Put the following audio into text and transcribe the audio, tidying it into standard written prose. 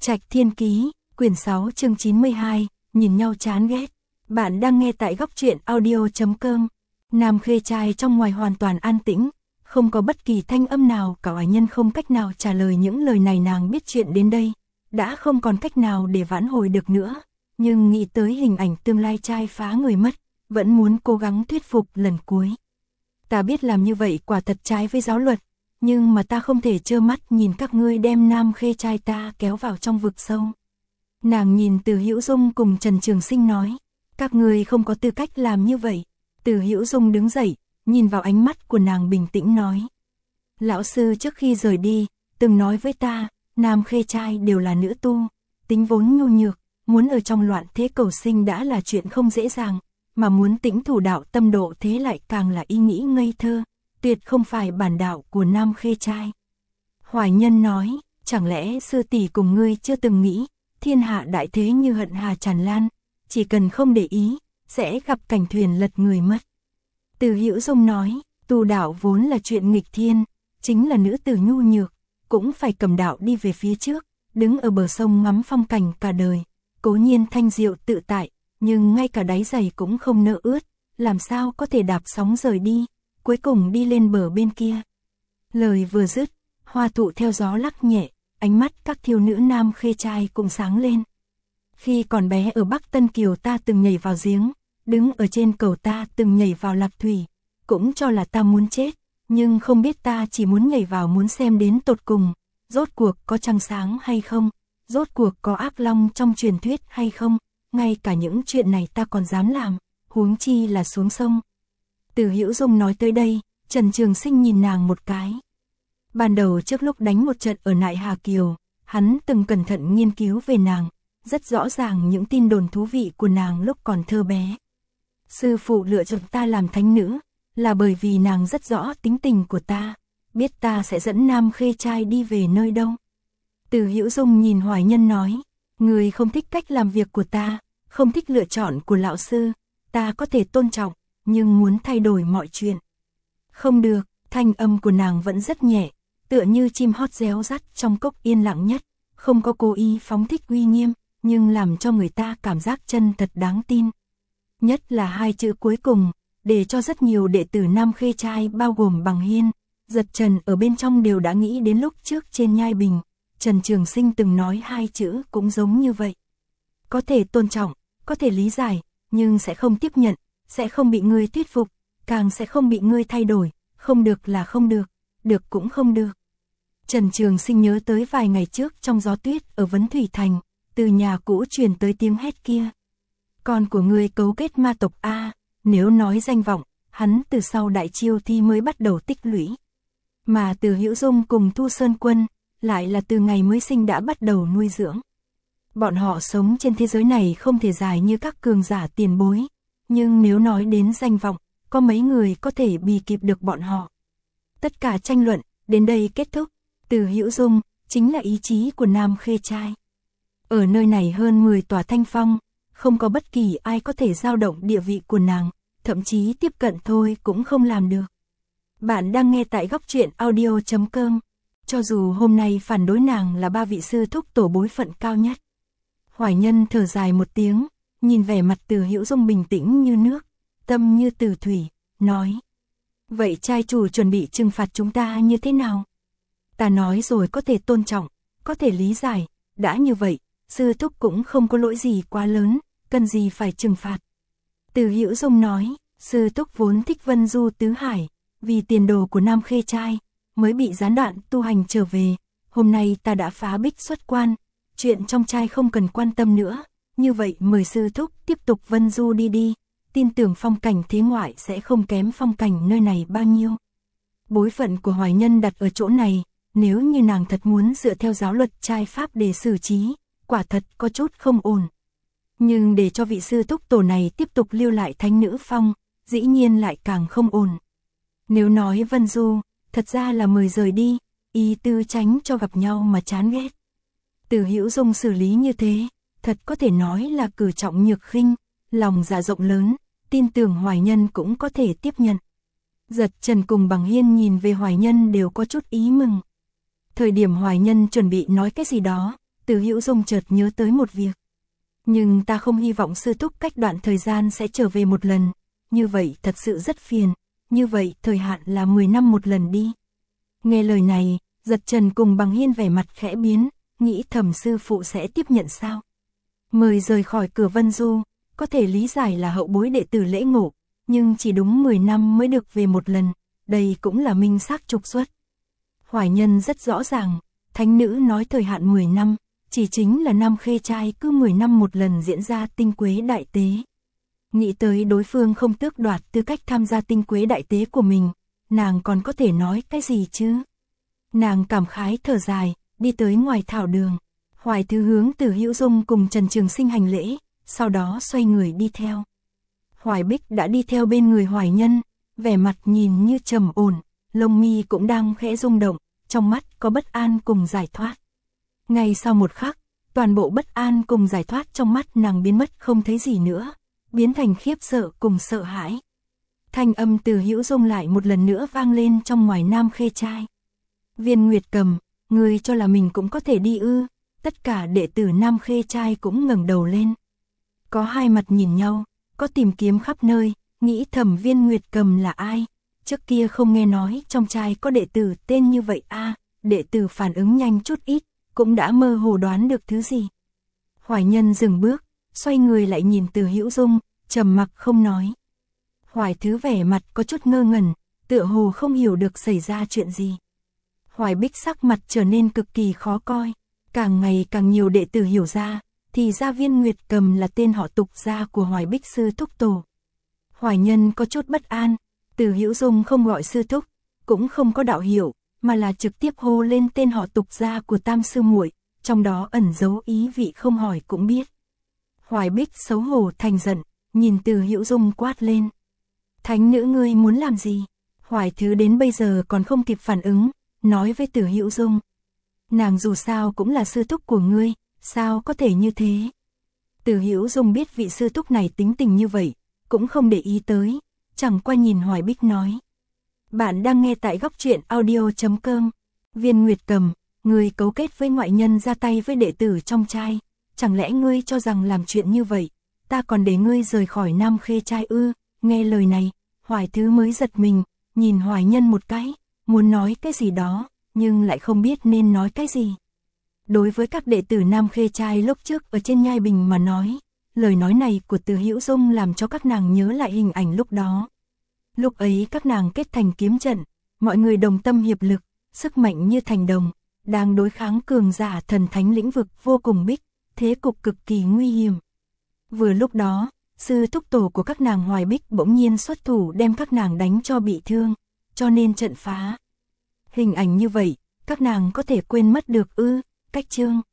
Trạch Thiên Ký, quyển 6 chương 92, nhìn nhau chán ghét. Bạn đang nghe tại góc truyện audio.com. Nam Khê trai trong ngoài hoàn toàn an tĩnh, không có bất kỳ thanh âm nào, cả Hoài Nhân không cách nào trả lời những lời này. Nàng biết chuyện đến đây, đã không còn cách nào để vãn hồi được nữa, nhưng nghĩ tới hình ảnh tương lai trai phá người mất, vẫn muốn cố gắng thuyết phục lần cuối. Ta biết làm như vậy quả thật trái với giáo luật, nhưng mà ta không thể trơ mắt nhìn các ngươi đem Nam Khê trai ta kéo vào trong vực sâu. Nàng nhìn Từ Hữu Dung cùng Trần Trường Sinh nói, các ngươi không có tư cách làm như vậy. Từ Hữu Dung đứng dậy, nhìn vào ánh mắt của nàng bình tĩnh nói. Lão sư trước khi rời đi, từng nói với ta, Nam Khê trai đều là nữ tu, tính vốn nhu nhược, muốn ở trong loạn thế cầu sinh đã là chuyện không dễ dàng, mà muốn tĩnh thủ đạo tâm độ thế lại càng là ý nghĩ ngây thơ, tuyệt không phải bản đạo của Nam Khê trai. Hoài Nhân nói, chẳng lẽ sư tỷ cùng ngươi chưa từng nghĩ, thiên hạ đại thế như hận hà tràn lan, chỉ cần không để ý, sẽ gặp cảnh thuyền lật người mất. Từ Hữu Dung nói, tu đạo vốn là chuyện nghịch thiên, chính là nữ tử nhu nhược, cũng phải cầm đạo đi về phía trước, đứng ở bờ sông ngắm phong cảnh cả đời, cố nhiên thanh diệu tự tại, nhưng ngay cả đáy giày cũng không nỡ ướt, làm sao có thể đạp sóng rời đi, cuối cùng đi lên bờ bên kia. Lời vừa dứt, hoa thụ theo gió lắc nhẹ, ánh mắt các thiếu nữ Nam Khê trai cũng sáng lên. Khi còn bé ở Bắc Tân Kiều ta từng nhảy vào giếng, đứng ở trên cầu ta từng nhảy vào lạc thủy, cũng cho là ta muốn chết, nhưng không biết ta chỉ muốn nhảy vào muốn xem đến tột cùng, rốt cuộc có trăng sáng hay không, rốt cuộc có ác long trong truyền thuyết hay không, ngay cả những chuyện này ta còn dám làm, huống chi là xuống sông. Từ Hữu Dung nói tới đây, Trần Trường Sinh nhìn nàng một cái. Ban đầu trước lúc đánh một trận ở Nại Hà Kiều, hắn từng cẩn thận nghiên cứu về nàng, rất rõ ràng những tin đồn thú vị của nàng lúc còn thơ bé. Sư phụ lựa chọn ta làm thánh nữ, là bởi vì nàng rất rõ tính tình của ta, biết ta sẽ dẫn Nam Khê trai đi về nơi đâu. Từ Hữu Dung nhìn Hoài Nhân nói, người không thích cách làm việc của ta, không thích lựa chọn của lão sư, ta có thể tôn trọng, nhưng muốn thay đổi mọi chuyện. Không được, thanh âm của nàng vẫn rất nhẹ, tựa như chim hót réo rắt trong cốc yên lặng nhất, không có cố ý phóng thích uy nghiêm, nhưng làm cho người ta cảm giác chân thật đáng tin. Nhất là hai chữ cuối cùng, để cho rất nhiều đệ tử Nam Khê trai bao gồm Bằng Hiên, Giật Trần ở bên trong đều đã nghĩ đến lúc trước trên nhai bình, Trần Trường Sinh từng nói hai chữ cũng giống như vậy. Có thể tôn trọng, có thể lý giải, nhưng sẽ không tiếp nhận, sẽ không bị ngươi thuyết phục, càng sẽ không bị ngươi thay đổi, không được là không được, được cũng không được. Trần Trường Sinh nhớ tới vài ngày trước trong gió tuyết ở Vấn Thủy Thành, từ nhà cũ truyền tới tiếng hét kia. Con của ngươi cấu kết ma tộc A, nếu nói danh vọng, hắn từ sau đại chiêu thi mới bắt đầu tích lũy. Mà Từ Hữu Dung cùng Thu Sơn Quân, lại là từ ngày mới sinh đã bắt đầu nuôi dưỡng. Bọn họ sống trên thế giới này không thể dài như các cường giả tiền bối, nhưng nếu nói đến danh vọng, có mấy người có thể bì kịp được bọn họ. Tất cả tranh luận, đến đây kết thúc. Từ Hữu Dung, chính là ý chí của Nam Khê trai. Ở nơi này hơn 10 tòa thanh phong, không có bất kỳ ai có thể dao động địa vị của nàng, thậm chí tiếp cận thôi cũng không làm được. Bạn đang nghe tại góc truyện audio.com. Cho dù hôm nay phản đối nàng là ba vị sư thúc tổ bối phận cao nhất. Hoài Nhân thở dài một tiếng, nhìn vẻ mặt Từ Hữu Dung bình tĩnh như nước, tâm như từ thủy, nói. Vậy trai chủ chuẩn bị trừng phạt chúng ta như thế nào? Ta nói rồi có thể tôn trọng, có thể lý giải, đã như vậy, sư thúc cũng không có lỗi gì quá lớn, cần gì phải trừng phạt. Từ Hữu Dung nói, sư thúc vốn thích Vân Du tứ hải, vì tiền đồ của Nam Khê trai, mới bị gián đoạn tu hành trở về, hôm nay ta đã phá bích xuất quan, chuyện trong trai không cần quan tâm nữa, như vậy mời sư thúc tiếp tục Vân Du đi, tin tưởng phong cảnh thế ngoại sẽ không kém phong cảnh nơi này bao nhiêu. Bối phận của Hoài Nhân đặt ở chỗ này, nếu như nàng thật muốn dựa theo giáo luật trai pháp để xử trí, quả thật có chút không ổn. Nhưng để cho vị sư thúc tổ này tiếp tục lưu lại thánh nữ phong, dĩ nhiên lại càng không ổn. Nếu nói Vân Du, thật ra là mời rời đi, ý tư tránh cho gặp nhau mà chán ghét. Từ Hữu Dung xử lý như thế, thật có thể nói là cử trọng nhược khinh, lòng dạ rộng lớn, tin tưởng Hoài Nhân cũng có thể tiếp nhận. Giật Trần cùng Bằng Hiên nhìn về Hoài Nhân đều có chút ý mừng. Thời điểm Hoài Nhân chuẩn bị nói cái gì đó, Từ Hữu Dung chợt nhớ tới một việc. Nhưng ta không hy vọng sư thúc cách đoạn thời gian sẽ trở về một lần, như vậy thật sự rất phiền, như vậy thời hạn là 10 năm một lần đi. Nghe lời này, Giật Trần cùng Bằng Hiên vẻ mặt khẽ biến, nghĩ thầm sư phụ sẽ tiếp nhận sao. Mời rời khỏi cửa Vân Du, có thể lý giải là hậu bối đệ tử lễ ngộ, nhưng chỉ đúng 10 năm mới được về một lần, đây cũng là minh xác trục xuất. Hoài Nhân rất rõ ràng, thánh nữ nói thời hạn 10 năm, chỉ chính là Nam Khê trai cứ 10 năm một lần diễn ra tinh quế đại tế. Nghĩ tới đối phương không tước đoạt tư cách tham gia tinh quế đại tế của mình, nàng còn có thể nói cái gì chứ? Nàng cảm khái thở dài, đi tới ngoài thảo đường. Hoài Thứ hướng Từ Hữu Dung cùng Trần Trường Sinh hành lễ, sau đó xoay người đi theo. Hoài Bích đã đi theo bên người Hoài Nhân, vẻ mặt nhìn như trầm ổn, lông mi cũng đang khẽ rung động, trong mắt có bất an cùng giải thoát. Ngay sau một khắc, toàn bộ bất an cùng giải thoát trong mắt nàng biến mất không thấy gì nữa, biến thành khiếp sợ cùng sợ hãi. Thanh âm Từ Hữu Dung lại một lần nữa vang lên trong ngoài Nam Khê trai. Viên Nguyệt Cầm, ngươi cho là mình cũng có thể đi ư? Tất cả đệ tử Nam Khê trai cũng ngẩng đầu lên. Có hai mặt nhìn nhau, có tìm kiếm khắp nơi, nghĩ thầm Viên Nguyệt Cầm là ai? Trước kia không nghe nói trong trai có đệ tử tên như vậy a. Đệ tử phản ứng nhanh chút ít, cũng đã mơ hồ đoán được thứ gì. Hoài Nhân dừng bước, xoay người lại nhìn Từ Hữu Dung, trầm mặc không nói. Hoài Thứ vẻ mặt có chút ngơ ngẩn, tựa hồ không hiểu được xảy ra chuyện gì. Hoài Bích sắc mặt trở nên cực kỳ khó coi, càng ngày càng nhiều đệ tử hiểu ra, thì ra Viên Nguyệt Cầm là tên họ tục gia của Hoài Bích sư thúc tổ. Hoài Nhân có chút bất an, Từ Hữu Dung không gọi sư thúc, cũng không có đạo hiệu, mà là trực tiếp hô lên tên họ tục gia của Tam sư muội, trong đó ẩn giấu ý vị không hỏi cũng biết. Hoài Bích xấu hổ thành giận, nhìn Từ Hữu Dung quát lên. Thánh nữ ngươi muốn làm gì? Hoài Thứ đến bây giờ còn không kịp phản ứng, nói với Từ Hữu Dung. Nàng dù sao cũng là sư thúc của ngươi, sao có thể như thế? Từ Hữu Dung biết vị sư thúc này tính tình như vậy, cũng không để ý tới, chẳng qua nhìn Hoài Bích nói. Bạn đang nghe tại góc truyện audio.com. Viên Nguyệt Cầm, ngươi cấu kết với ngoại nhân ra tay với đệ tử trong trai, chẳng lẽ ngươi cho rằng làm chuyện như vậy, ta còn để ngươi rời khỏi Nam Khê trai ư? Nghe lời này, Hoài Thứ mới giật mình, nhìn Hoài Nhân một cái, muốn nói cái gì đó, nhưng lại không biết nên nói cái gì. Đối với các đệ tử Nam Khê trai lúc trước ở trên nhai bình mà nói, lời nói này của Từ Hữu Dung làm cho các nàng nhớ lại hình ảnh lúc đó. Lúc ấy các nàng kết thành kiếm trận, mọi người đồng tâm hiệp lực, sức mạnh như thành đồng, đang đối kháng cường giả thần thánh lĩnh vực vô cùng bích, thế cục cực kỳ nguy hiểm. Vừa lúc đó, sư thúc tổ của các nàng Hoài Bích bỗng nhiên xuất thủ đem các nàng đánh cho bị thương, cho nên trận phá. Hình ảnh như vậy, các nàng có thể quên mất được ư? Cách chương